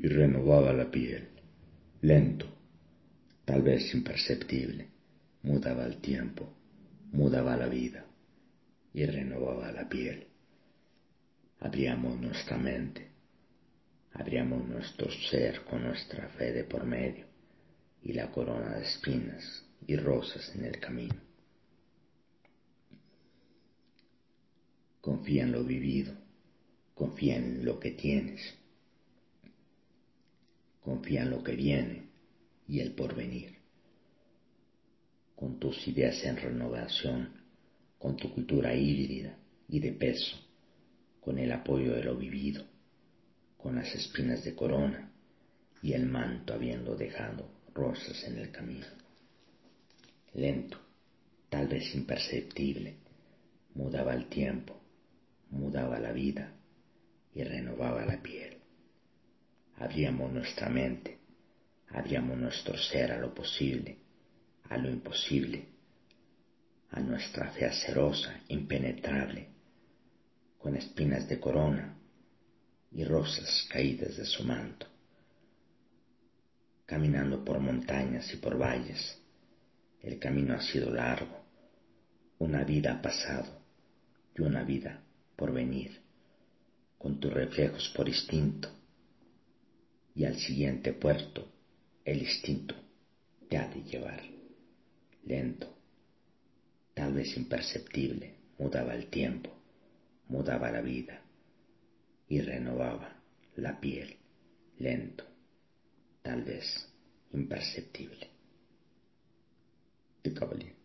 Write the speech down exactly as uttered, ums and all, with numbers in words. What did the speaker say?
y renovaba la piel. Lento, tal vez imperceptible, mudaba el tiempo, mudaba la vida y renovaba la piel. Abríamos nuestra mente, abríamos nuestro ser con nuestra fe de por medio y la corona de espinas y rosas en el camino. Confía en lo vivido, confía en lo que tienes, confía en lo que viene y el porvenir. Con tus ideas en renovación, con tu cultura híbrida y de peso, con el apoyo de lo vivido, con las espinas de corona y el manto habiendo dejado rosas en el camino. Lento, tal vez imperceptible, mudaba el tiempo, mudaba la vida y renovaba la piel. Abríamos nuestra mente, abríamos nuestro ser a lo posible, a lo imposible, a nuestra fe acerosa, impenetrable, con espinas de corona y rosas caídas de su manto. Caminando por montañas y por valles, el camino ha sido largo, una vida ha pasado y una vida por venir, con tus reflejos por instinto, y al siguiente puerto el instinto te ha de llevar. Lento, tal vez imperceptible, mudaba el tiempo, mudaba la vida y renovaba la piel. Lento, tal vez imperceptible. De Cavalier.